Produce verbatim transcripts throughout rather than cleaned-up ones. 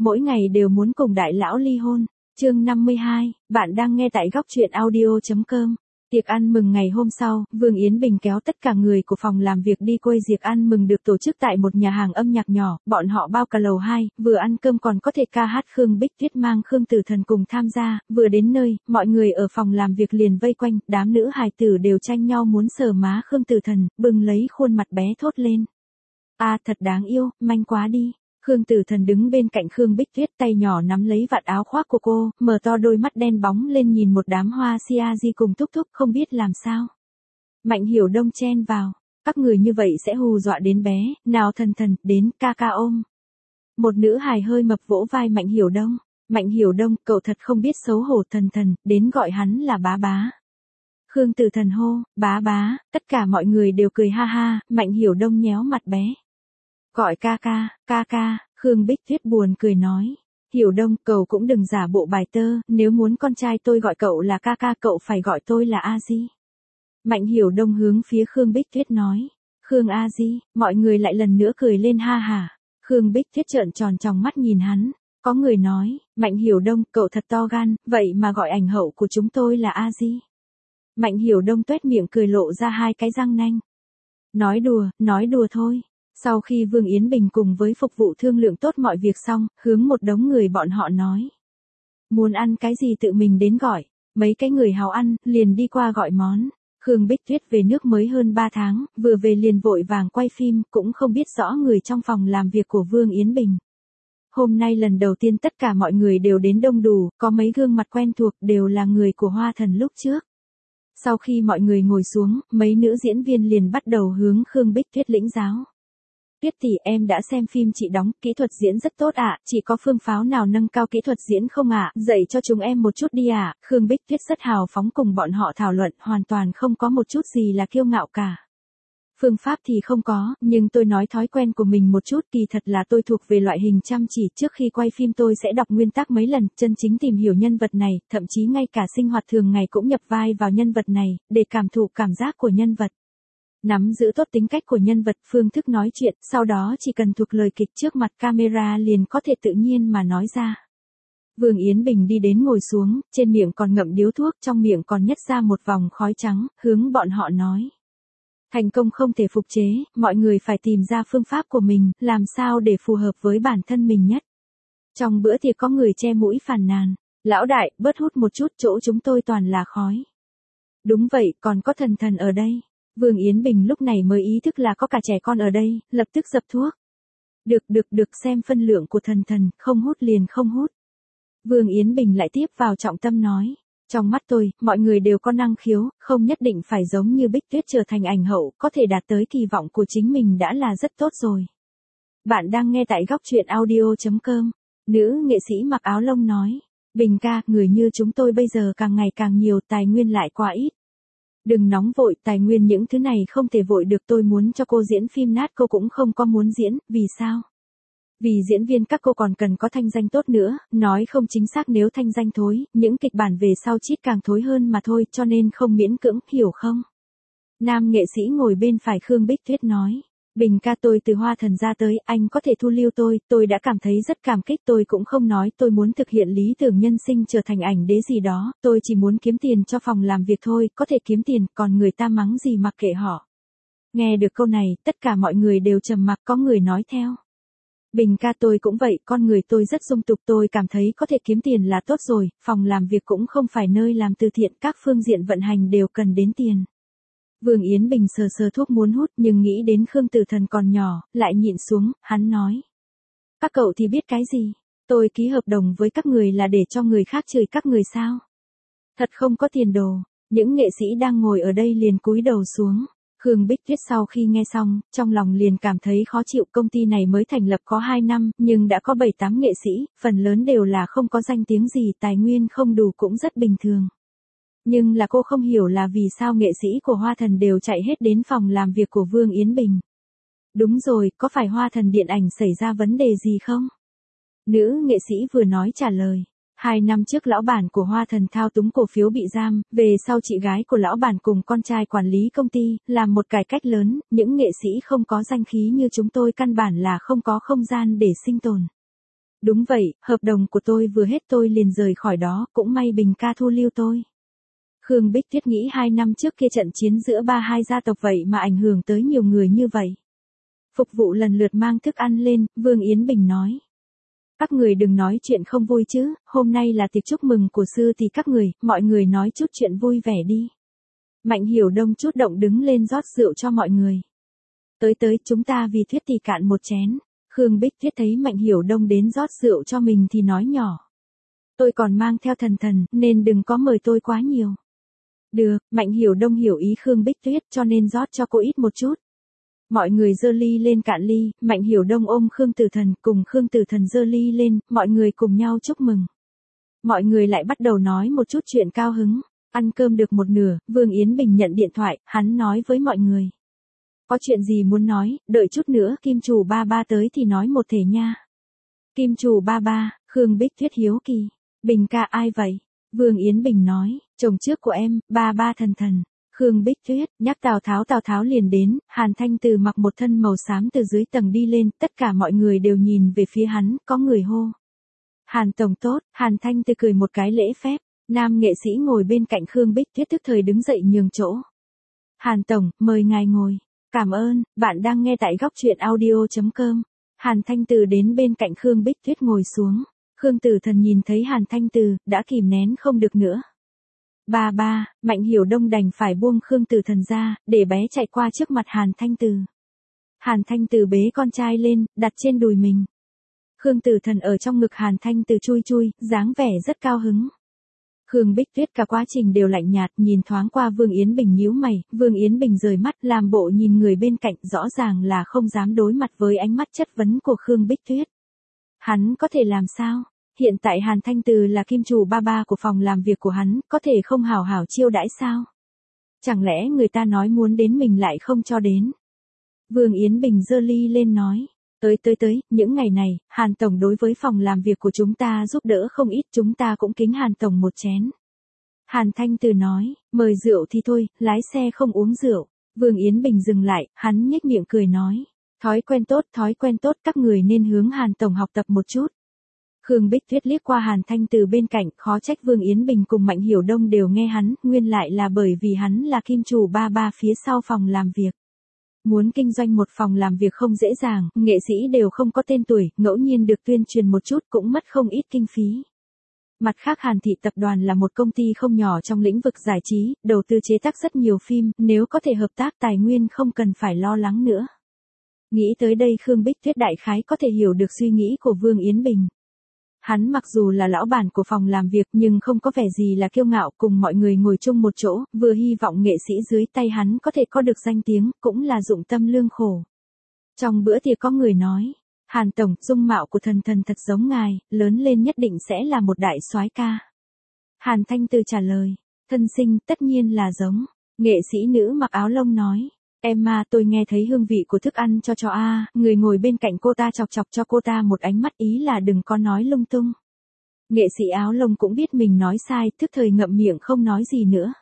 mỗi ngày đều muốn cùng đại lão ly hôn. Chương năm mươi hai, bạn đang nghe tại góc truyện audio.com. Tiệc ăn mừng ngày hôm sau, Vương Yến Bình kéo tất cả người của phòng làm việc đi quây tiệc ăn mừng được tổ chức tại một nhà hàng âm nhạc nhỏ, bọn họ bao cả lầu hai, vừa ăn cơm còn có thể ca hát. Khương Bích Tuyết mang Khương Tử Thần cùng tham gia, vừa đến nơi, mọi người ở phòng làm việc liền vây quanh, đám nữ hài tử đều tranh nhau muốn sờ má Khương Tử Thần, bừng lấy khuôn mặt bé thốt lên. A thật đáng yêu, manh quá đi. Khương Tử Thần đứng bên cạnh Khương Bích Tuyết, tay nhỏ nắm lấy vạt áo khoác của cô, mở to đôi mắt đen bóng lên nhìn một đám hoa sia di cùng thúc thúc không biết làm sao. Mạnh Hiểu Đông chen vào, các người như vậy sẽ hù dọa đến bé, nào Thần Thần, đến ca ca ôm. Một nữ hài hơi mập vỗ vai Mạnh Hiểu Đông, Mạnh Hiểu Đông, cậu thật không biết xấu hổ. Thần Thần, đến gọi hắn là bá bá. Khương Tử Thần hô, bá bá, tất cả mọi người đều cười ha ha, Mạnh Hiểu Đông nhéo mặt bé. Gọi ca ca, ca ca, Khương Bích Tuyết buồn cười nói. Hiểu Đông, cậu cũng đừng giả bộ bài tơ, nếu muốn con trai tôi gọi cậu là ca ca cậu phải gọi tôi là A Di. Mạnh Hiểu Đông hướng phía Khương Bích Tuyết nói. Khương A Di, mọi người lại lần nữa cười lên ha hả. Khương Bích Tuyết trợn tròn tròng mắt nhìn hắn. Có người nói, Mạnh Hiểu Đông, cậu thật to gan, vậy mà gọi ảnh hậu của chúng tôi là A Di. Mạnh Hiểu Đông tuét miệng cười lộ ra hai cái răng nanh. Nói đùa, nói đùa thôi. Sau khi Vương Yến Bình cùng với phục vụ thương lượng tốt mọi việc xong, hướng một đống người bọn họ nói. Muốn ăn cái gì tự mình đến gọi, mấy cái người háo ăn, liền đi qua gọi món. Khương Bích Tuyết về nước mới hơn ba tháng, vừa về liền vội vàng quay phim, cũng không biết rõ người trong phòng làm việc của Vương Yến Bình. Hôm nay lần đầu tiên tất cả mọi người đều đến đông đủ, có mấy gương mặt quen thuộc đều là người của Hoa Thần lúc trước. Sau khi mọi người ngồi xuống, mấy nữ diễn viên liền bắt đầu hướng Khương Bích Tuyết lĩnh giáo. Tuyết tỷ, em đã xem phim chị đóng, kỹ thuật diễn rất tốt ạ, à, chỉ có phương pháo nào nâng cao kỹ thuật diễn không ạ, à? Dạy cho chúng em một chút đi ạ. À? Khương Bích Tuyết rất hào phóng cùng bọn họ thảo luận, hoàn toàn không có một chút gì là kiêu ngạo cả. Phương pháp thì không có, nhưng tôi nói thói quen của mình một chút, kỳ thật là tôi thuộc về loại hình chăm chỉ, trước khi quay phim tôi sẽ đọc nguyên tắc mấy lần, chân chính tìm hiểu nhân vật này, thậm chí ngay cả sinh hoạt thường ngày cũng nhập vai vào nhân vật này, để cảm thụ cảm giác của nhân vật. Nắm giữ tốt tính cách của nhân vật, phương thức nói chuyện, sau đó chỉ cần thuộc lời kịch trước mặt camera liền có thể tự nhiên mà nói ra. Vương Yến Bình đi đến ngồi xuống, trên miệng còn ngậm điếu thuốc, trong miệng còn nhét ra một vòng khói trắng, hướng bọn họ nói. Thành công không thể phục chế, mọi người phải tìm ra phương pháp của mình, làm sao để phù hợp với bản thân mình nhất. Trong bữa tiệc có người che mũi phàn nàn. Lão đại, bớt hút một chút, chỗ chúng tôi toàn là khói. Đúng vậy, còn có Thần Thần ở đây. Vương Yến Bình lúc này mới ý thức là có cả trẻ con ở đây, lập tức dập thuốc. Được được được, xem phân lượng của Thần Thần, không hút liền không hút. Vương Yến Bình lại tiếp vào trọng tâm nói. Trong mắt tôi, mọi người đều có năng khiếu, không nhất định phải giống như Bích Tuyết trở thành ảnh hậu, có thể đạt tới kỳ vọng của chính mình đã là rất tốt rồi. Bạn đang nghe tại góc truyện audio.com. Nữ nghệ sĩ mặc áo lông nói. Bình ca, người như chúng tôi bây giờ càng ngày càng nhiều, tài nguyên lại quá ít. Đừng nóng vội, tài nguyên những thứ này không thể vội được, tôi muốn cho cô diễn phim nát cô cũng không có muốn diễn, vì sao? Vì diễn viên các cô còn cần có thanh danh tốt nữa, nói không chính xác nếu thanh danh thối, những kịch bản về sau chít càng thối hơn mà thôi, cho nên không miễn cưỡng, hiểu không? Nam nghệ sĩ ngồi bên phải Khương Bích Tuyết nói. Bình ca, tôi từ Hoa Thần ra tới, anh có thể thu lưu tôi, tôi đã cảm thấy rất cảm kích, tôi cũng không nói tôi muốn thực hiện lý tưởng nhân sinh trở thành ảnh đế gì đó, tôi chỉ muốn kiếm tiền cho phòng làm việc thôi, có thể kiếm tiền, còn người ta mắng gì mặc kệ họ. Nghe được câu này, tất cả mọi người đều trầm mặc, có người nói theo. Bình ca, tôi cũng vậy, con người tôi rất dung tục, tôi cảm thấy có thể kiếm tiền là tốt rồi, phòng làm việc cũng không phải nơi làm từ thiện, các phương diện vận hành đều cần đến tiền. Vương Yến Bình sờ sờ thuốc muốn hút nhưng nghĩ đến Khương Tử Thần còn nhỏ, lại nhịn xuống, hắn nói. Các cậu thì biết cái gì? Tôi ký hợp đồng với các người là để cho người khác chửi các người sao? Thật không có tiền đồ, những nghệ sĩ đang ngồi ở đây liền cúi đầu xuống. Khương Bích Tuyết sau khi nghe xong, trong lòng liền cảm thấy khó chịu, công ty này mới thành lập có hai năm, nhưng đã có bảy tám nghệ sĩ, phần lớn đều là không có danh tiếng gì, tài nguyên không đủ cũng rất bình thường. Nhưng là cô không hiểu là vì sao nghệ sĩ của Hoa Thần đều chạy hết đến phòng làm việc của Vương Yến Bình. Đúng rồi, có phải Hoa Thần điện ảnh xảy ra vấn đề gì không? Nữ nghệ sĩ vừa nói trả lời. Hai năm trước lão bản của Hoa Thần thao túng cổ phiếu bị giam, về sau chị gái của lão bản cùng con trai quản lý công ty, làm một cải cách lớn, những nghệ sĩ không có danh khí như chúng tôi căn bản là không có không gian để sinh tồn. Đúng vậy, hợp đồng của tôi vừa hết tôi liền rời khỏi đó, cũng may Bình ca thu lưu tôi. Khương Bích Tuyết nghĩ hai năm trước kia trận chiến giữa ba hai gia tộc vậy mà ảnh hưởng tới nhiều người như vậy. Phục vụ lần lượt mang thức ăn lên, Vương Yến Bình nói. Các người đừng nói chuyện không vui chứ, hôm nay là tiệc chúc mừng của sư thì các người, mọi người nói chút chuyện vui vẻ đi. Mạnh Hiểu Đông chút động đứng lên rót rượu cho mọi người. Tới tới chúng ta vì Thuyết thì cạn một chén. Khương Bích Tuyết thấy Mạnh Hiểu Đông đến rót rượu cho mình thì nói nhỏ. Tôi còn mang theo thần thần, nên đừng có mời tôi quá nhiều. Được, Mạnh Hiểu Đông hiểu ý Khương Bích Tuyết cho nên rót cho cô ít một chút. Mọi người giơ ly lên cạn ly, Mạnh Hiểu Đông ôm Khương Tử Thần cùng Khương Tử Thần giơ ly lên, mọi người cùng nhau chúc mừng. Mọi người lại bắt đầu nói một chút chuyện cao hứng. Ăn cơm được một nửa, Vương Yến Bình nhận điện thoại, hắn nói với mọi người. Có chuyện gì muốn nói, đợi chút nữa Kim Chủ ba ba tới thì nói một thể nha. Kim Chủ ba ba, Khương Bích Tuyết hiếu kỳ. Bình ca ai vậy? Vương Yến Bình nói, chồng trước của em, ba ba Thần Thần. Khương Bích Tuyết, nhắc Tào Tháo Tào Tháo liền đến, Hàn Thanh Từ mặc một thân màu xám từ dưới tầng đi lên, tất cả mọi người đều nhìn về phía hắn, có người hô. Hàn Tổng tốt, Hàn Thanh Từ cười một cái lễ phép, nam nghệ sĩ ngồi bên cạnh Khương Bích Tuyết tức thời đứng dậy nhường chỗ. Hàn Tổng, mời ngài ngồi. Cảm ơn, bạn đang nghe tại góc truyện audio.com. Hàn Thanh Từ đến bên cạnh Khương Bích Tuyết ngồi xuống. Khương Tử Thần nhìn thấy Hàn Thanh Từ, đã kìm nén không được nữa. Ba ba, Mạnh Hiểu Đông đành phải buông Khương Tử Thần ra, để bé chạy qua trước mặt Hàn Thanh Từ. Hàn Thanh Từ bế con trai lên, đặt trên đùi mình. Khương Tử Thần ở trong ngực Hàn Thanh Từ chui chui, dáng vẻ rất cao hứng. Khương Bích Tuyết cả quá trình đều lạnh nhạt, nhìn thoáng qua Vương Yến Bình nhíu mày, Vương Yến Bình rời mắt, làm bộ nhìn người bên cạnh, rõ ràng là không dám đối mặt với ánh mắt chất vấn của Khương Bích Tuyết. Hắn có thể làm sao? Hiện tại Hàn Thanh Từ là kim chủ ba ba của phòng làm việc của hắn, có thể không hảo hảo chiêu đãi sao? Chẳng lẽ người ta nói muốn đến mình lại không cho đến? Vương Yến Bình giơ ly lên nói. Tới tới tới, những ngày này, Hàn Tổng đối với phòng làm việc của chúng ta giúp đỡ không ít, chúng ta cũng kính Hàn Tổng một chén. Hàn Thanh Từ nói, mời rượu thì thôi, lái xe không uống rượu. Vương Yến Bình dừng lại, hắn nhếch miệng cười nói. Thói quen tốt, thói quen tốt, các người nên hướng Hàn Tổng học tập một chút. Khương Bích Tuyết liếc qua Hàn Thanh Từ bên cạnh, khó trách Vương Yến Bình cùng Mạnh Hiểu Đông đều nghe hắn, nguyên lại là bởi vì hắn là kim chủ ba ba phía sau phòng làm việc. Muốn kinh doanh một phòng làm việc không dễ dàng, nghệ sĩ đều không có tên tuổi, ngẫu nhiên được tuyên truyền một chút cũng mất không ít kinh phí. Mặt khác Hàn Thị Tập đoàn là một công ty không nhỏ trong lĩnh vực giải trí, đầu tư chế tác rất nhiều phim, nếu có thể hợp tác tài nguyên không cần phải lo lắng nữa. Nghĩ tới đây Khương Bích Tuyết đại khái có thể hiểu được suy nghĩ của Vương Yến Bình. Hắn mặc dù là lão bản của phòng làm việc nhưng không có vẻ gì là kiêu ngạo, cùng mọi người ngồi chung một chỗ, vừa hy vọng nghệ sĩ dưới tay hắn có thể có được danh tiếng, cũng là dụng tâm lương khổ. Trong bữa tiệc có người nói, Hàn Tổng, dung mạo của Thần Thần thật giống ngài, lớn lên nhất định sẽ là một đại soái ca. Hàn Thanh Từ trả lời, thân sinh tất nhiên là giống. Nghệ sĩ nữ mặc áo lông nói, em mà tôi nghe thấy hương vị của thức ăn cho chó a. Người ngồi bên cạnh cô ta chọc chọc cho cô ta một ánh mắt ý là đừng có nói lung tung. Nghệ sĩ áo lông cũng biết mình nói sai, tức thời ngậm miệng không nói gì nữa.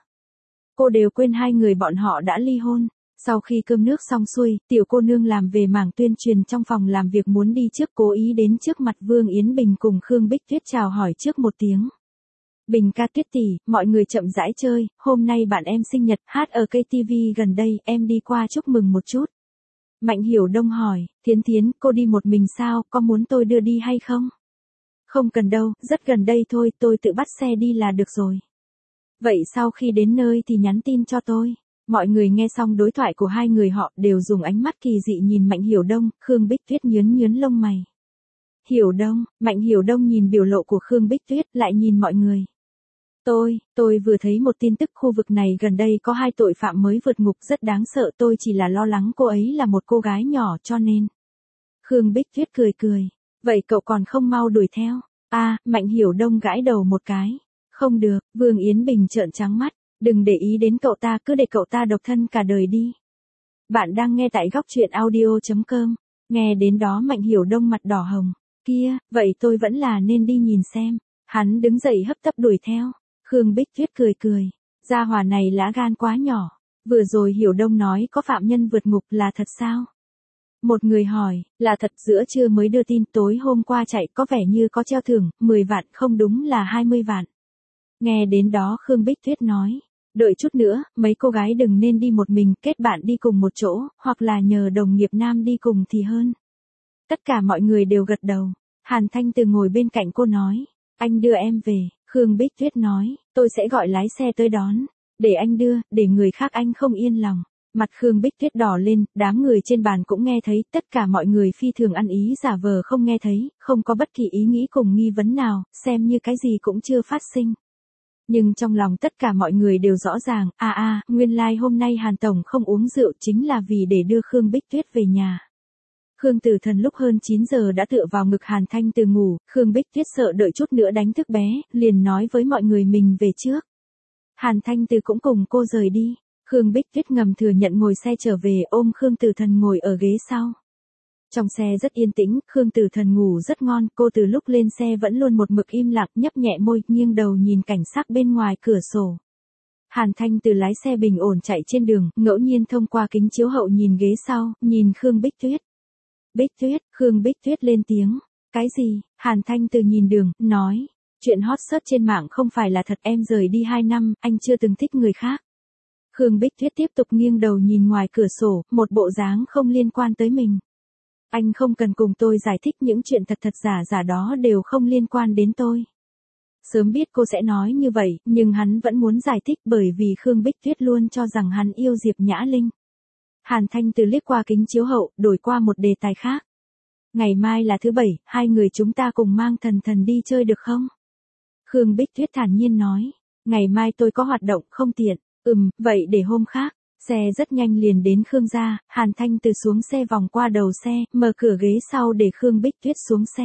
Cô đều quên hai người bọn họ đã ly hôn. Sau khi cơm nước xong xuôi, tiểu cô nương làm về mảng tuyên truyền trong phòng làm việc muốn đi trước, cố ý đến trước mặt Vương Yến Bình cùng Khương Bích Tuyết chào hỏi trước một tiếng. Bình ca Tuyết tỷ, mọi người chậm rãi chơi, hôm nay bạn em sinh nhật, hát ở cây ti vi gần đây, em đi qua chúc mừng một chút. Mạnh Hiểu Đông hỏi, Thiến Thiến, cô đi một mình sao, có muốn tôi đưa đi hay không? Không cần đâu, rất gần đây thôi, tôi tự bắt xe đi là được rồi. Vậy sau khi đến nơi thì nhắn tin cho tôi. Mọi người nghe xong đối thoại của hai người họ đều dùng ánh mắt kỳ dị nhìn Mạnh Hiểu Đông, Khương Bích Tuyết nhớn nhớn lông mày. Hiểu Đông, Mạnh Hiểu Đông nhìn biểu lộ của Khương Bích Tuyết lại nhìn mọi người. Tôi, tôi vừa thấy một tin tức khu vực này gần đây có hai tội phạm mới vượt ngục rất đáng sợ, tôi chỉ là lo lắng cô ấy là một cô gái nhỏ cho nên. Khương Bích Tuyết cười cười, vậy cậu còn không mau đuổi theo. A, Mạnh Hiểu Đông gãi đầu một cái. Không được, Vương Yến Bình trợn trắng mắt, đừng để ý đến cậu ta, cứ để cậu ta độc thân cả đời đi. Bạn đang nghe tại góc truyện audio.com, nghe đến đó Mạnh Hiểu Đông mặt đỏ hồng, kia, vậy tôi vẫn là nên đi nhìn xem. Hắn đứng dậy hấp tấp đuổi theo. Khương Bích Tuyết cười cười, gia hỏa này lá gan quá nhỏ, vừa rồi Hiểu Đông nói có phạm nhân vượt ngục là thật sao? Một người hỏi, là thật giữa trưa mới đưa tin tối hôm qua chạy có vẻ như có treo thưởng, mười vạn không đúng là hai mươi vạn. Nghe đến đó Khương Bích Tuyết nói, đợi chút nữa, mấy cô gái đừng nên đi một mình, kết bạn đi cùng một chỗ, hoặc là nhờ đồng nghiệp nam đi cùng thì hơn. Tất cả mọi người đều gật đầu. Hàn Thanh Từ ngồi bên cạnh cô nói, anh đưa em về. Khương Bích Tuyết nói, tôi sẽ gọi lái xe tới đón. Để anh đưa, để người khác anh không yên lòng. Mặt Khương Bích Tuyết đỏ lên, đám người trên bàn cũng nghe thấy, tất cả mọi người phi thường ăn ý giả vờ không nghe thấy, không có bất kỳ ý nghĩ cùng nghi vấn nào, xem như cái gì cũng chưa phát sinh. Nhưng trong lòng tất cả mọi người đều rõ ràng, a a, nguyên lai like hôm nay Hàn Tổng không uống rượu chính là vì để đưa Khương Bích Tuyết về nhà. Khương Tử Thần lúc hơn chín giờ đã tựa vào ngực Hàn Thanh Từ ngủ, Khương Bích Tuyết sợ đợi chút nữa đánh thức bé, liền nói với mọi người mình về trước. Hàn Thanh Từ cũng cùng cô rời đi, Khương Bích Tuyết ngầm thừa nhận ngồi xe trở về ôm Khương Tử Thần ngồi ở ghế sau. Trong xe rất yên tĩnh, Khương Tử Thần ngủ rất ngon, cô từ lúc lên xe vẫn luôn một mực im lặng, nhấp nhẹ môi, nghiêng đầu nhìn cảnh sắc bên ngoài cửa sổ. Hàn Thanh Từ lái xe bình ổn chạy trên đường, ngẫu nhiên thông qua kính chiếu hậu nhìn ghế sau, nhìn Khương Bích Tuyết. Bích Tuyết, Khương Bích Tuyết lên tiếng. Cái gì? Hàn Thanh Từ nhìn đường, nói. Chuyện hot search trên mạng không phải là thật, em rời đi hai năm, anh chưa từng thích người khác. Khương Bích Tuyết tiếp tục nghiêng đầu nhìn ngoài cửa sổ, một bộ dáng không liên quan tới mình. Anh không cần cùng tôi giải thích, những chuyện thật thật giả giả đó đều không liên quan đến tôi. Sớm biết cô sẽ nói như vậy, nhưng hắn vẫn muốn giải thích bởi vì Khương Bích Tuyết luôn cho rằng hắn yêu Diệp Nhã Linh. Hàn Thanh Từ liếc qua kính chiếu hậu, đổi qua một đề tài khác. Ngày mai là thứ bảy, hai người chúng ta cùng mang Thần Thần đi chơi được không? Khương Bích Tuyết thản nhiên nói. Ngày mai tôi có hoạt động không tiện. Ừm, vậy để hôm khác. Xe rất nhanh liền đến Khương gia, Hàn Thanh Từ xuống xe vòng qua đầu xe, mở cửa ghế sau để Khương Bích Tuyết xuống xe.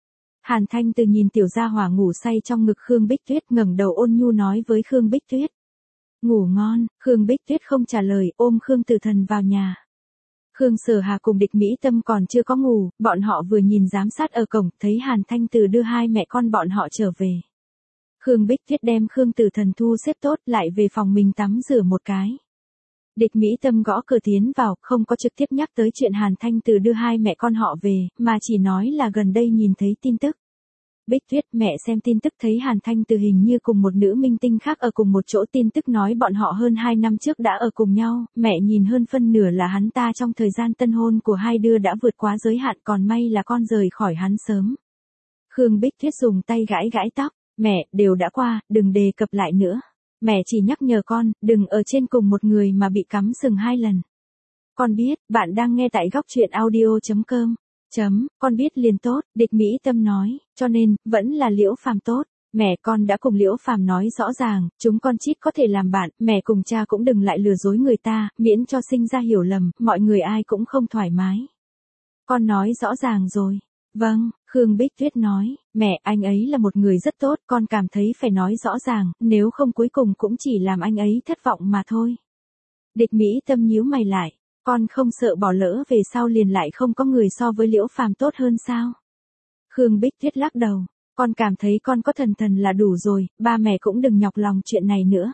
Hàn Thanh Từ nhìn tiểu gia hỏa ngủ say trong ngực Khương Bích Tuyết, ngẩng đầu ôn nhu nói với Khương Bích Tuyết. Ngủ ngon, Khương Bích Tuyết không trả lời, ôm Khương Tử Thần vào nhà. Khương Sở Hà cùng Địch Mỹ Tâm còn chưa có ngủ, bọn họ vừa nhìn giám sát ở cổng, thấy Hàn Thanh Từ đưa hai mẹ con bọn họ trở về. Khương Bích Tuyết đem Khương Tử Thần thu xếp tốt, lại về phòng mình tắm rửa một cái. Địch Mỹ Tâm gõ cửa tiến vào, không có trực tiếp nhắc tới chuyện Hàn Thanh Từ đưa hai mẹ con họ về, mà chỉ nói là gần đây nhìn thấy tin tức. Bích Tuyết, mẹ xem tin tức thấy Hàn Thanh Từ hình như cùng một nữ minh tinh khác ở cùng một chỗ, tin tức nói bọn họ hơn hai năm trước đã ở cùng nhau, mẹ nhìn hơn phân nửa là hắn ta trong thời gian tân hôn của hai đứa đã vượt quá giới hạn, còn may là con rời khỏi hắn sớm. Khương Bích Tuyết dùng tay gãi gãi tóc, mẹ, đều đã qua, đừng đề cập lại nữa. Mẹ chỉ nhắc nhở con, đừng ở trên cùng một người mà bị cắm sừng hai lần. Con biết, bạn đang nghe tại góc truyện audio chấm com. Chấm, con biết liền tốt, Địch Mỹ Tâm nói, cho nên, vẫn là Liễu Phàm tốt. Mẹ, con đã cùng Liễu Phàm nói rõ ràng, chúng con chít có thể làm bạn, mẹ cùng cha cũng đừng lại lừa dối người ta, miễn cho sinh ra hiểu lầm, mọi người ai cũng không thoải mái. Con nói rõ ràng rồi. Vâng, Khương Bích Tuyết nói, mẹ, anh ấy là một người rất tốt, con cảm thấy phải nói rõ ràng, nếu không cuối cùng cũng chỉ làm anh ấy thất vọng mà thôi. Địch Mỹ Tâm nhíu mày lại. Con không sợ bỏ lỡ về sau liền lại không có người so với Liễu Phàm tốt hơn sao? Khương Bích Tuyết lắc đầu, con cảm thấy con có Thần Thần là đủ rồi, ba mẹ cũng đừng nhọc lòng chuyện này nữa.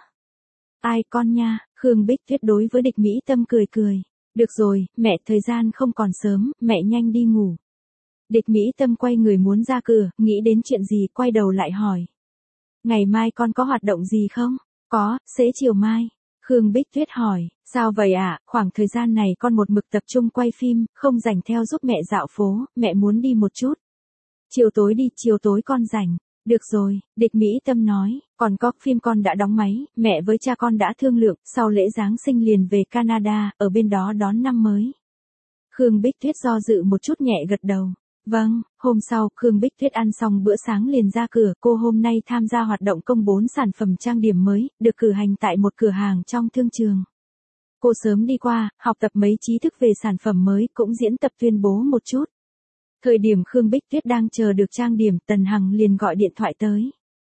Ai con nha, Khương Bích Tuyết đối với Địch Mỹ Tâm cười cười. Được rồi, mẹ, thời gian không còn sớm, mẹ nhanh đi ngủ. Địch Mỹ Tâm quay người muốn ra cửa, nghĩ đến chuyện gì quay đầu lại hỏi. Ngày mai con có hoạt động gì không? Có, sẽ chiều mai. Khương Bích Tuyết hỏi, sao vậy ạ, à? Khoảng thời gian này con một mực tập trung quay phim, không rảnh theo giúp mẹ dạo phố, mẹ muốn đi một chút. Chiều tối đi, chiều tối con rảnh. Được rồi, Địch Mỹ Tâm nói, còn có phim con đã đóng máy, mẹ với cha con đã thương lượng, sau lễ Giáng sinh liền về Canada, ở bên đó đón năm mới. Khương Bích Tuyết do dự một chút nhẹ gật đầu. Vâng, hôm sau, Khương Bích Tuyết ăn xong bữa sáng liền ra cửa, cô hôm nay tham gia hoạt động công bố sản phẩm trang điểm mới, được cử hành tại một cửa hàng trong thương trường. Cô sớm đi qua, học tập mấy trí thức về sản phẩm mới, cũng diễn tập tuyên bố một chút. Thời điểm Khương Bích Tuyết đang chờ được trang điểm, Tần Hằng liền gọi điện thoại tới.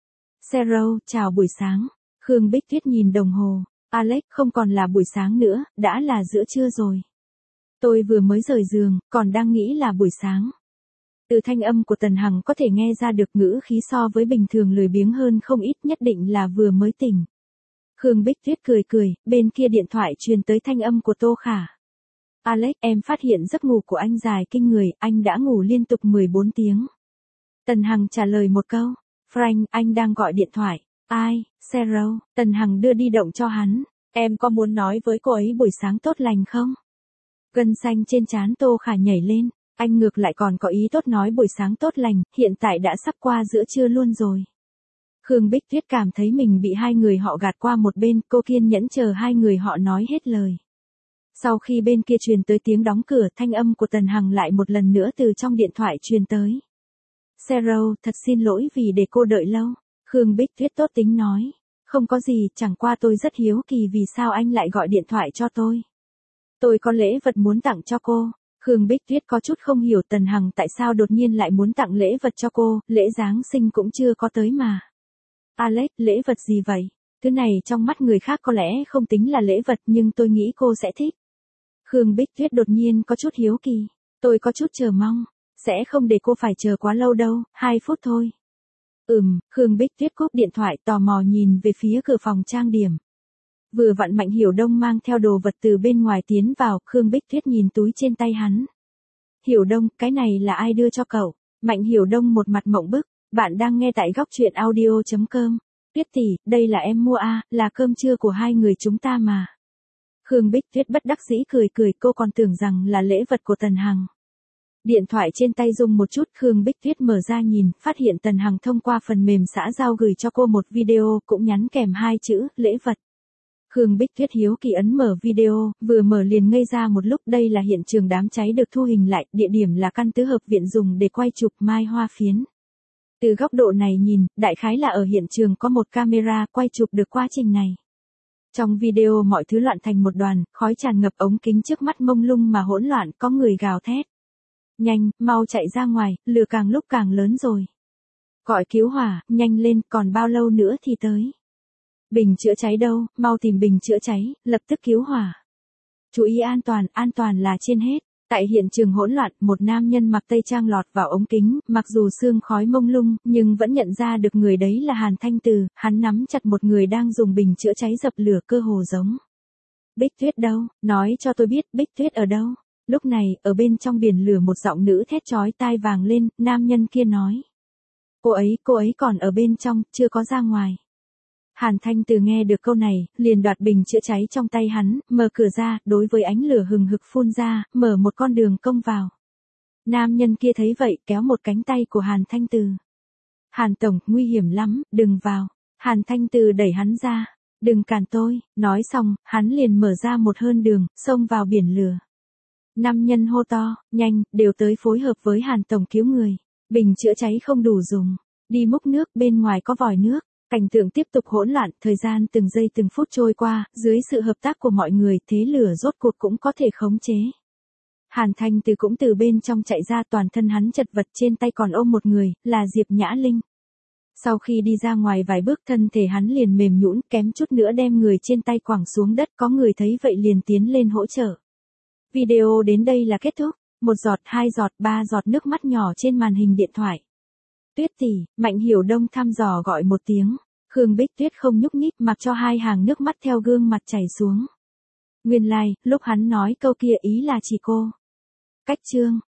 Zero, chào buổi sáng. Khương Bích Tuyết nhìn đồng hồ. Alex, không còn là buổi sáng nữa, đã là giữa trưa rồi. Tôi vừa mới rời giường, còn đang nghĩ là buổi sáng. Từ thanh âm của Tần Hằng có thể nghe ra được ngữ khí so với bình thường lười biếng hơn không ít, nhất định là vừa mới tỉnh. Khương Bích Tuyết cười cười, bên kia điện thoại truyền tới thanh âm của Tô Khả. Alex, em phát hiện giấc ngủ của anh dài kinh người, anh đã ngủ liên tục mười bốn tiếng. Tần Hằng trả lời một câu. Frank, anh đang gọi điện thoại. Ai, Sarah, Tần Hằng đưa di động cho hắn. Em có muốn nói với cô ấy buổi sáng tốt lành không? Gân xanh trên trán Tô Khả nhảy lên. Anh ngược lại còn có ý tốt nói buổi sáng tốt lành, hiện tại đã sắp qua giữa trưa luôn rồi. Khương Bích Tuyết cảm thấy mình bị hai người họ gạt qua một bên, cô kiên nhẫn chờ hai người họ nói hết lời. Sau khi bên kia truyền tới tiếng đóng cửa, thanh âm của Tần Hằng lại một lần nữa từ trong điện thoại truyền tới. Sarah, thật xin lỗi vì để cô đợi lâu. Khương Bích Tuyết tốt tính nói. Không có gì, chẳng qua tôi rất hiếu kỳ vì sao anh lại gọi điện thoại cho tôi. Tôi có lễ vật muốn tặng cho cô. Khương Bích Tuyết có chút không hiểu Tần Hằng tại sao đột nhiên lại muốn tặng lễ vật cho cô, lễ Giáng sinh cũng chưa có tới mà. Alex, lễ vật gì vậy? Thứ này trong mắt người khác có lẽ không tính là lễ vật nhưng tôi nghĩ cô sẽ thích. Khương Bích Tuyết đột nhiên có chút hiếu kỳ. Tôi có chút chờ mong. Sẽ không để cô phải chờ quá lâu đâu, hai phút thôi. Ừm, Khương Bích Tuyết cúp điện thoại tò mò nhìn về phía cửa phòng trang điểm. Vừa vặn Mạnh Hiểu Đông mang theo đồ vật từ bên ngoài tiến vào, Khương Bích Tuyết nhìn túi trên tay hắn. Hiểu Đông, cái này là ai đưa cho cậu? Mạnh Hiểu Đông một mặt mộng bức, bạn đang nghe tại góc truyện audio chấm com. Tuyết tỷ, đây là em mua à, là cơm trưa của hai người chúng ta mà. Khương Bích Tuyết bất đắc dĩ cười cười, cô còn tưởng rằng là lễ vật của Tần Hằng. Điện thoại trên tay rung một chút, Khương Bích Tuyết mở ra nhìn, phát hiện Tần Hằng thông qua phần mềm xã giao gửi cho cô một video, cũng nhắn kèm hai chữ, lễ vật. Khương Bích Tuyết hiếu kỳ ấn mở video, vừa mở liền ngây ra một lúc, đây là hiện trường đám cháy được thu hình lại, địa điểm là căn tứ hợp viện dùng để quay chụp Mai Hoa Phiến. Từ góc độ này nhìn, đại khái là ở hiện trường có một camera quay chụp được quá trình này. Trong video mọi thứ loạn thành một đoàn, khói tràn ngập ống kính trước mắt mông lung mà hỗn loạn, có người gào thét. Nhanh, mau chạy ra ngoài, lửa càng lúc càng lớn rồi. Gọi cứu hỏa, nhanh lên, còn bao lâu nữa thì tới. Bình chữa cháy đâu, mau tìm bình chữa cháy, lập tức cứu hỏa. Chú ý an toàn, an toàn là trên hết. Tại hiện trường hỗn loạn, một nam nhân mặc tây trang lọt vào ống kính, mặc dù sương khói mông lung, nhưng vẫn nhận ra được người đấy là Hàn Thanh Từ, hắn nắm chặt một người đang dùng bình chữa cháy dập lửa cơ hồ giống. Bích Tuyết đâu, nói cho tôi biết Bích Tuyết ở đâu. Lúc này, ở bên trong biển lửa một giọng nữ thét chói tai vàng lên, nam nhân kia nói. Cô ấy, cô ấy còn ở bên trong, chưa có ra ngoài. Hàn Thanh Từ nghe được câu này, liền đoạt bình chữa cháy trong tay hắn, mở cửa ra, đối với ánh lửa hừng hực phun ra, mở một con đường công vào. Nam nhân kia thấy vậy, kéo một cánh tay của Hàn Thanh Từ. Hàn Tổng, nguy hiểm lắm, đừng vào. Hàn Thanh Từ đẩy hắn ra. Đừng cản tôi, nói xong, hắn liền mở ra một hơn đường, xông vào biển lửa. Nam nhân hô to, nhanh, đều tới phối hợp với Hàn Tổng cứu người. Bình chữa cháy không đủ dùng. Đi múc nước, bên ngoài có vòi nước. Cảnh tượng tiếp tục hỗn loạn, thời gian từng giây từng phút trôi qua, dưới sự hợp tác của mọi người, thế lửa rốt cuộc cũng có thể khống chế. Hàn Thanh Từ cũng từ bên trong chạy ra, toàn thân hắn chật vật, trên tay còn ôm một người, là Diệp Nhã Linh. Sau khi đi ra ngoài vài bước, thân thể hắn liền mềm nhũn, kém chút nữa đem người trên tay quẳng xuống đất, có người thấy vậy liền tiến lên hỗ trợ. Video đến đây là kết thúc, một giọt, hai giọt, ba giọt nước mắt nhỏ trên màn hình điện thoại. Tuyết tỷ, Mạnh Hiểu Đông thăm dò gọi một tiếng, Khương Bích Tuyết không nhúc nhích, mặc cho hai hàng nước mắt theo gương mặt chảy xuống. Nguyên lai, like, lúc hắn nói câu kia ý là chỉ cô. Cách chương